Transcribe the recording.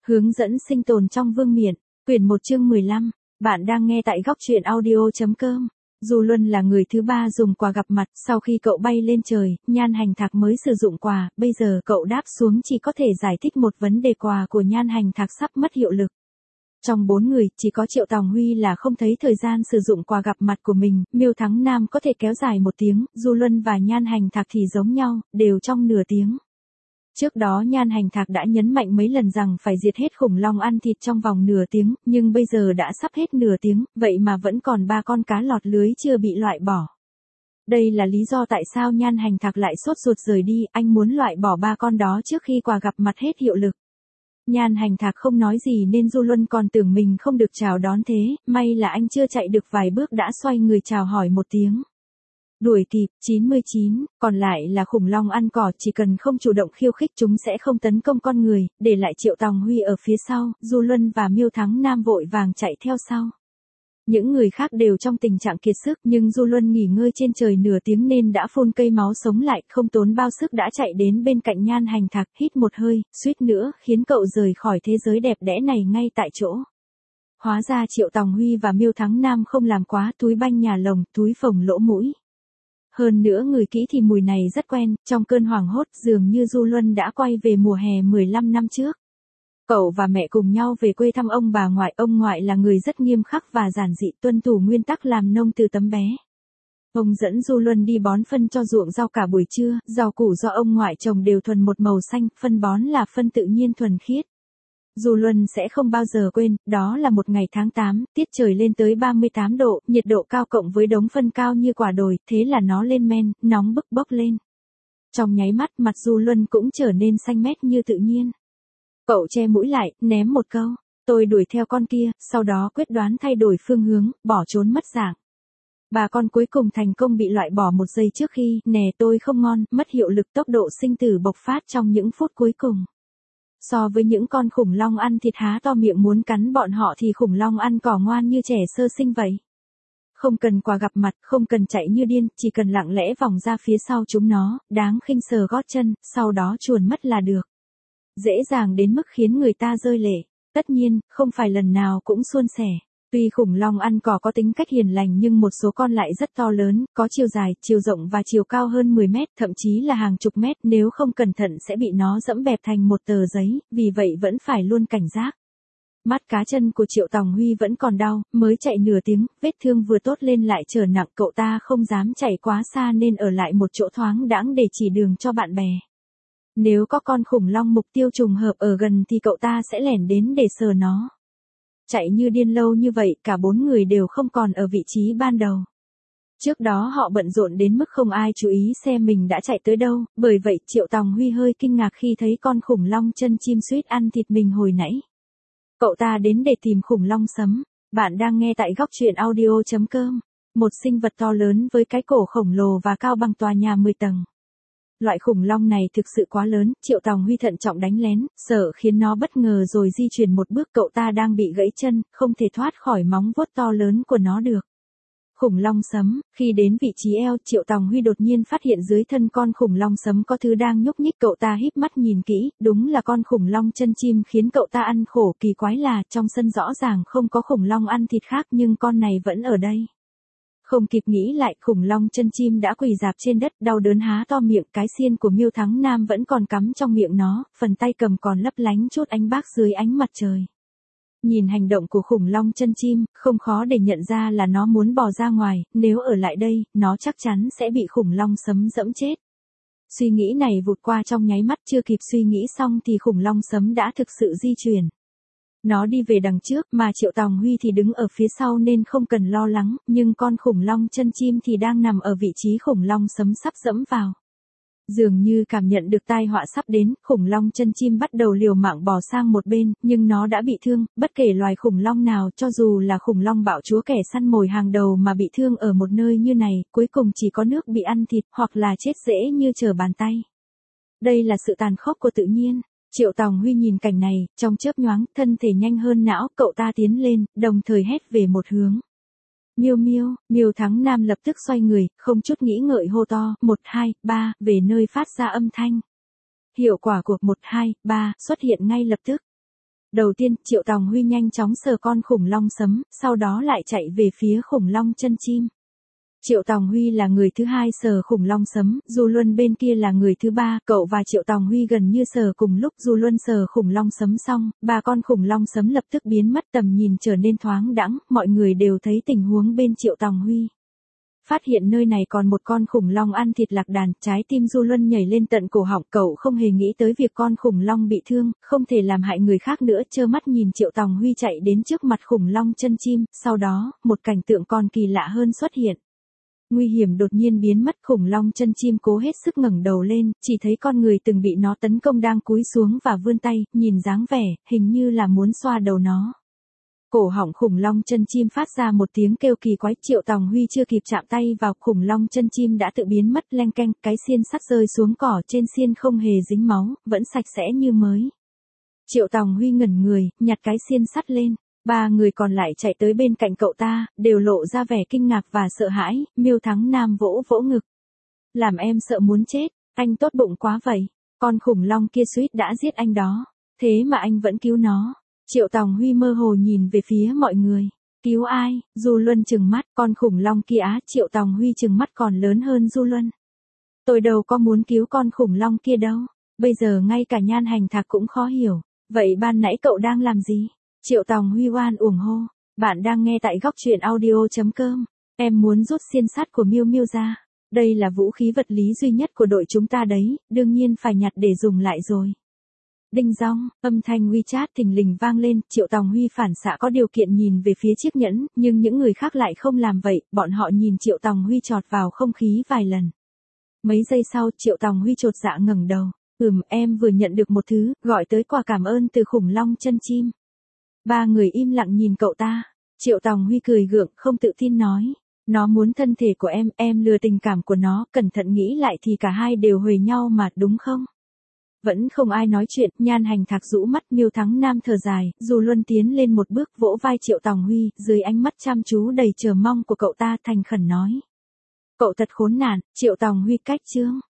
Hướng dẫn sinh tồn trong vương miện, quyển 1 chương 15, bạn đang nghe tại góc truyện audio.com. Du Luân là người thứ ba dùng quà gặp mặt, sau khi cậu bay lên trời, Nhan Hành Thạc mới sử dụng quà, bây giờ cậu đáp xuống chỉ có thể giải thích một vấn đề quà của Nhan Hành Thạc sắp mất hiệu lực. Trong 4 người, chỉ có Triệu Tòng Huy là không thấy thời gian sử dụng quà gặp mặt của mình, Miêu Thắng Nam có thể kéo dài 1 tiếng, Du Luân và Nhan Hành Thạc thì giống nhau, đều trong nửa tiếng. Trước đó Nhan Hành Thạc đã nhấn mạnh mấy lần rằng phải diệt hết khủng long ăn thịt trong vòng nửa tiếng, nhưng bây giờ đã sắp hết nửa tiếng, vậy mà vẫn còn 3 con cá lọt lưới chưa bị loại bỏ. Đây là lý do tại sao Nhan Hành Thạc lại sốt ruột rời đi, anh muốn loại bỏ 3 con đó trước khi quà gặp mặt hết hiệu lực. Nhan Hành Thạc không nói gì nên Du Luân còn tưởng mình không được chào đón thế, may là anh chưa chạy được vài bước đã xoay người chào hỏi 1 tiếng. Đuổi kịp, 99, còn lại là khủng long ăn cỏ, chỉ cần không chủ động khiêu khích chúng sẽ không tấn công con người, để lại Triệu Tòng Huy ở phía sau, Du Luân và Miêu Thắng Nam vội vàng chạy theo sau. Những người khác đều trong tình trạng kiệt sức nhưng Du Luân nghỉ ngơi trên trời nửa tiếng nên đã phun cây máu sống lại, không tốn bao sức đã chạy đến bên cạnh Nhan Hành Thạc, hít một hơi, suýt nữa khiến cậu rời khỏi thế giới đẹp đẽ này ngay tại chỗ. Hóa ra Triệu Tòng Huy và Miêu Thắng Nam không làm quá túi banh nhà lồng, túi phồng lỗ mũi. Hơn nữa người kỹ thì mùi này rất quen, trong cơn hoảng hốt dường như Du Luân đã quay về mùa hè 15 năm trước. Cậu và mẹ cùng nhau về quê thăm ông ngoại là người rất nghiêm khắc và giản dị, tuân thủ nguyên tắc làm nông từ tấm bé. Ông dẫn Du Luân đi bón phân cho ruộng rau cả buổi trưa, rau củ do ông ngoại trồng đều thuần một màu xanh, phân bón là phân tự nhiên thuần khiết. Du Luân sẽ không bao giờ quên, đó là một ngày tháng 8, tiết trời lên tới 38 độ, nhiệt độ cao cộng với đống phân cao như quả đồi, thế là nó lên men, nóng bức bốc lên. Trong nháy mắt mặt Du Luân cũng trở nên xanh mét như tự nhiên. Cậu che mũi lại, ném một câu, tôi đuổi theo con kia, sau đó quyết đoán thay đổi phương hướng, bỏ trốn mất dạng. 3 con cuối cùng thành công bị loại bỏ 1 giây trước khi, tôi không ngon, mất hiệu lực, tốc độ sinh tử bộc phát trong những phút cuối cùng. So với những con khủng long ăn thịt há to miệng muốn cắn bọn họ thì khủng long ăn cỏ ngoan như trẻ sơ sinh vậy. Không cần quà gặp mặt, không cần chạy như điên, chỉ cần lặng lẽ vòng ra phía sau chúng nó, đáng khinh sờ gót chân, sau đó chuồn mất là được. Dễ dàng đến mức khiến người ta rơi lệ. Tất nhiên, không phải lần nào cũng suôn sẻ. Tuy khủng long ăn cỏ có tính cách hiền lành nhưng một số con lại rất to lớn, có chiều dài, chiều rộng và chiều cao hơn 10 mét, thậm chí là hàng chục mét, nếu không cẩn thận sẽ bị nó dẫm bẹp thành một tờ giấy, vì vậy vẫn phải luôn cảnh giác. Mắt cá chân của Triệu Tòng Huy vẫn còn đau, mới chạy nửa tiếng, vết thương vừa tốt lên lại trở nặng, cậu ta không dám chạy quá xa nên ở lại một chỗ thoáng đãng để chỉ đường cho bạn bè. Nếu có con khủng long mục tiêu trùng hợp ở gần thì cậu ta sẽ lẻn đến để sờ nó. Chạy như điên lâu như vậy, cả 4 người đều không còn ở vị trí ban đầu. Trước đó họ bận rộn đến mức không ai chú ý xem mình đã chạy tới đâu, bởi vậy Triệu Tòng Huy hơi kinh ngạc khi thấy con khủng long chân chim suýt ăn thịt mình hồi nãy. Cậu ta đến để tìm khủng long sấm. Bạn đang nghe tại góc truyện audio.com. Một sinh vật to lớn với cái cổ khổng lồ và cao bằng tòa nhà 10 tầng. Loại khủng long này thực sự quá lớn, Triệu Tòng Huy thận trọng đánh lén, sợ khiến nó bất ngờ rồi di chuyển một bước, cậu ta đang bị gãy chân, không thể thoát khỏi móng vuốt to lớn của nó được. Khủng long sấm, khi đến vị trí eo, Triệu Tòng Huy đột nhiên phát hiện dưới thân con khủng long sấm có thứ đang nhúc nhích, cậu ta híp mắt nhìn kỹ, đúng là con khủng long chân chim khiến cậu ta ăn khổ. Kỳ quái là, trong sân rõ ràng không có khủng long ăn thịt khác nhưng con này vẫn ở đây. Không kịp nghĩ lại, khủng long chân chim đã quỳ rạp trên đất, đau đớn há to miệng, cái xiên của Miêu Thắng Nam vẫn còn cắm trong miệng nó, phần tay cầm còn lấp lánh chút ánh bạc dưới ánh mặt trời. Nhìn hành động của khủng long chân chim, không khó để nhận ra là nó muốn bò ra ngoài, nếu ở lại đây, nó chắc chắn sẽ bị khủng long sấm dẫm chết. Suy nghĩ này vụt qua trong nháy mắt, chưa kịp suy nghĩ xong thì khủng long sấm đã thực sự di chuyển. Nó đi về đằng trước mà Triệu Tòng Huy thì đứng ở phía sau nên không cần lo lắng, nhưng con khủng long chân chim thì đang nằm ở vị trí khủng long sấm sắp dẫm vào. Dường như cảm nhận được tai họa sắp đến, khủng long chân chim bắt đầu liều mạng bò sang một bên, nhưng nó đã bị thương, bất kể loài khủng long nào, cho dù là khủng long bạo chúa kẻ săn mồi hàng đầu mà bị thương ở một nơi như này, cuối cùng chỉ có nước bị ăn thịt, hoặc là chết dễ như trở bàn tay. Đây là sự tàn khốc của tự nhiên. Triệu Tòng Huy nhìn cảnh này, trong chớp nhoáng, thân thể nhanh hơn não, cậu ta tiến lên, đồng thời hét về một hướng. Miêu miêu, Miêu Thắng Nam lập tức xoay người, không chút nghĩ ngợi hô to, 1, 2, 3, về nơi phát ra âm thanh. Hiệu quả của 1, 2, 3 xuất hiện ngay lập tức. Đầu tiên, Triệu Tòng Huy nhanh chóng sờ con khủng long sấm, sau đó lại chạy về phía khủng long chân chim. Triệu Tòng Huy là người thứ hai sờ khủng long sấm, Du Luân bên kia là người thứ ba, cậu và Triệu Tòng Huy gần như sờ cùng lúc. Du Luân sờ khủng long sấm xong, ba con khủng long sấm lập tức biến mất, tầm nhìn trở nên thoáng đãng, mọi người đều thấy tình huống bên Triệu Tòng Huy. Phát hiện nơi này còn một con khủng long ăn thịt lạc đàn, trái tim Du Luân nhảy lên tận cổ họng, cậu không hề nghĩ tới việc con khủng long bị thương, không thể làm hại người khác nữa, trơ mắt nhìn Triệu Tòng Huy chạy đến trước mặt khủng long chân chim, sau đó, một cảnh tượng còn kỳ lạ hơn xuất hiện. Nguy hiểm đột nhiên biến mất, khủng long chân chim cố hết sức ngẩng đầu lên, chỉ thấy con người từng bị nó tấn công đang cúi xuống và vươn tay, nhìn dáng vẻ, hình như là muốn xoa đầu nó. Cổ họng khủng long chân chim phát ra một tiếng kêu kỳ quái, Triệu Tòng Huy chưa kịp chạm tay vào, khủng long chân chim đã tự biến mất, leng keng, cái xiên sắt rơi xuống cỏ, trên xiên không hề dính máu, vẫn sạch sẽ như mới. Triệu Tòng Huy ngẩn người, nhặt cái xiên sắt lên. Ba người còn lại chạy tới bên cạnh cậu ta, đều lộ ra vẻ kinh ngạc và sợ hãi. Miêu Thắng Nam vỗ vỗ ngực. Làm em sợ muốn chết, anh tốt bụng quá vậy. Con khủng long kia suýt đã giết anh đó. Thế mà anh vẫn cứu nó. Triệu Tòng Huy mơ hồ nhìn về phía mọi người. Cứu ai? Du Luân trừng mắt, con khủng long kia á. Triệu Tòng Huy trừng mắt còn lớn hơn Du Luân. Tôi đâu có muốn cứu con khủng long kia đâu. Bây giờ ngay cả Nhan Hành Thạc cũng khó hiểu. Vậy ban nãy cậu đang làm gì? Triệu Tòng Huy oan uổng hô. Bạn đang nghe tại góc truyện audio.com. Em muốn rút xiên sắt của Miêu Miêu ra. Đây là vũ khí vật lý duy nhất của đội chúng ta đấy, đương nhiên phải nhặt để dùng lại rồi. Đinh dong, âm thanh WeChat thình lình vang lên, Triệu Tòng Huy phản xạ có điều kiện nhìn về phía chiếc nhẫn, nhưng những người khác lại không làm vậy, bọn họ nhìn Triệu Tòng Huy chọt vào không khí vài lần. Mấy giây sau, Triệu Tòng Huy chột dạ ngẩng đầu. Em vừa nhận được một thứ, gọi tới quà cảm ơn từ khủng long chân chim. Ba người im lặng nhìn cậu ta. Triệu Tòng Huy cười gượng, không tự tin nói. Nó muốn thân thể của em lừa tình cảm của nó, cẩn thận nghĩ lại thì cả hai đều huề nhau mà, đúng không? Vẫn không ai nói chuyện, Nhan Hành Thạc rũ mắt, Miêu Thắng Nam thở dài, Du Luân tiến lên một bước vỗ vai Triệu Tòng Huy, dưới ánh mắt chăm chú đầy chờ mong của cậu ta thành khẩn nói. Cậu thật khốn nạn, Triệu Tòng Huy cách chương.